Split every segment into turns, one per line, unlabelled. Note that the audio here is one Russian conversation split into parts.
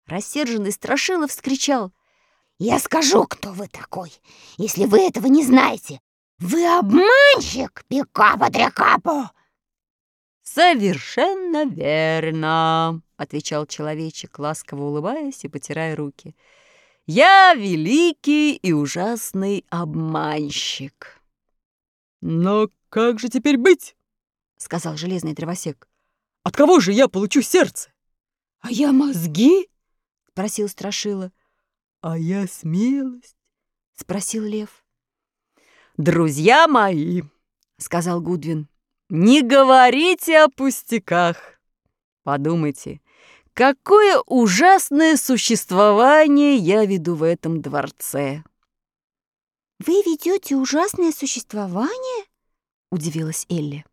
Рассерженный Страшила вскричал:
«Я скажу, кто вы такой, если вы этого не знаете. Вы обманщик, Пикапо-Дрякапо!»
«Совершенно верно», — отвечал человечек, ласково улыбаясь и потирая руки. «Я великий и ужасный обманщик».
«Но как же теперь быть?»
— сказал железный дровосек.
«От кого же я получу сердце?»
«А я мозги?» — спросил Страшила.
«А я смелость?»
— спросил Лев.
«Друзья мои», — сказал Гудвин, — «не говорите о пустяках. Подумайте, какое ужасное существование я веду в этом дворце».
«Вы ведете ужасное существование?» — удивилась Элли.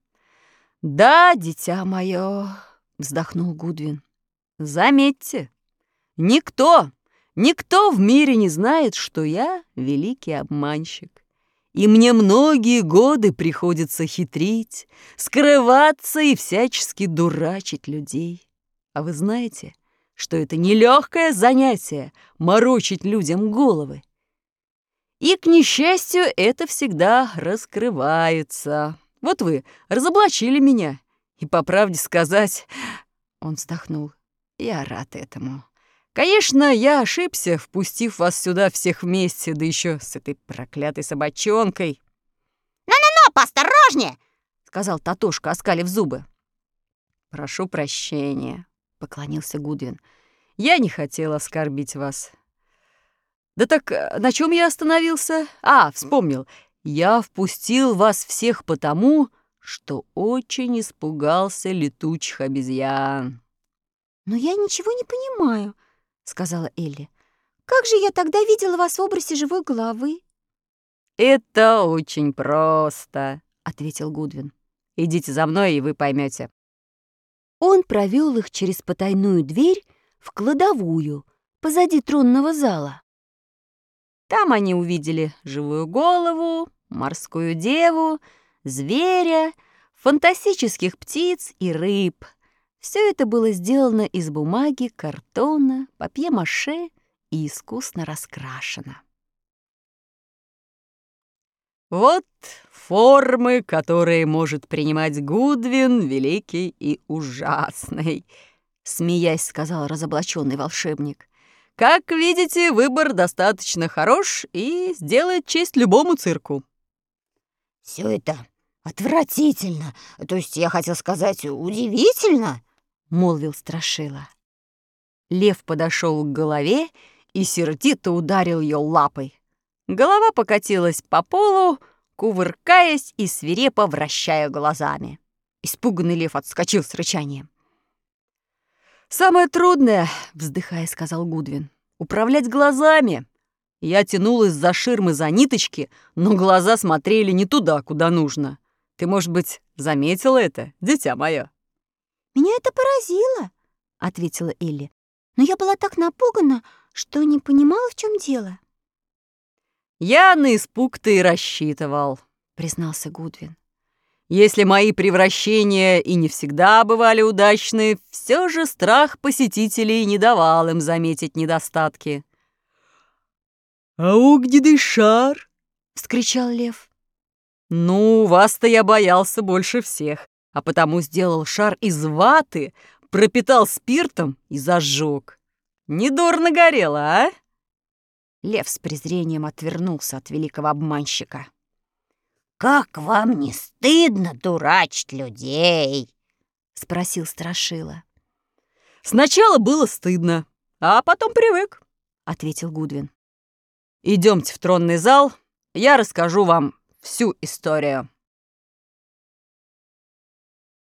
«Да, дитя мое», — вздохнул Гудвин. «Заметьте, никто в мире не знает, что я великий обманщик. И мне многие годы приходится хитрить, скрываться и всячески дурачить людей. А вы знаете, что это нелегкое занятие — морочить людям головы. И, к несчастью, это всегда раскрывается. Вот вы разоблачили меня, и, по правде сказать, он вздохнул, я рад этому. Конечно, я ошибся, впустив вас сюда всех вместе, да еще с этой проклятой собачонкой.
«Ну-ну-ну, поосторожнее!»
— сказал Татошка, оскалив зубы.
«Прошу прощения», — поклонился Гудвин. «Я не хотел оскорбить вас». «Да так на чем я остановился? А, вспомнил. Я впустил вас всех потому, что очень испугался летучих обезьян».
«Но я ничего не понимаю», — сказала Элли. «Как же я тогда видела вас в образе живой головы?»
«Это очень просто», — ответил Гудвин. «Идите за мной, и вы поймете».
Он провел их через потайную дверь в кладовую позади тронного зала. Там они увидели живую голову, морскую деву, зверя, фантастических птиц и рыб. Все это было сделано из бумаги, картона, папье-маше и искусно раскрашено.
Вот формы, которые может принимать Гудвин, великий и ужасный, смеясь, сказал разоблаченный волшебник. Как видите, выбор достаточно хорош и сделает честь любому цирку.
«Все это отвратительно, то есть я хотел сказать удивительно», — молвил Страшила.
Лев подошел к голове и сердито ударил ее лапой. Голова покатилась по полу, кувыркаясь и свирепо вращая глазами. Испуганный лев отскочил с рычанием. «Самое трудное, — вздыхая, сказал Гудвин, — управлять глазами. Я тянул из-за ширмы за ниточки, но глаза смотрели не туда, куда нужно. Ты, может быть, заметила это, дитя мое?»
«Меня это поразило, — ответила Элли, — но я была так напугана, что не понимала, в чем дело».
«Я на испуг-то и рассчитывал», — признался Гудвин. «Если мои превращения и не всегда бывали удачны, все же страх посетителей не давал им заметить недостатки». «А огненный шар?» — вскричал лев. «Ну, вас-то я боялся больше всех, а потому сделал шар из ваты, пропитал спиртом и зажег. Недурно горело, а?» Лев с презрением отвернулся от великого обманщика.
«Как вам не стыдно дурачить людей?»
— спросил Страшила.
«Сначала было стыдно, а потом привык», — ответил Гудвин. «Идемте в тронный зал, я расскажу вам всю историю».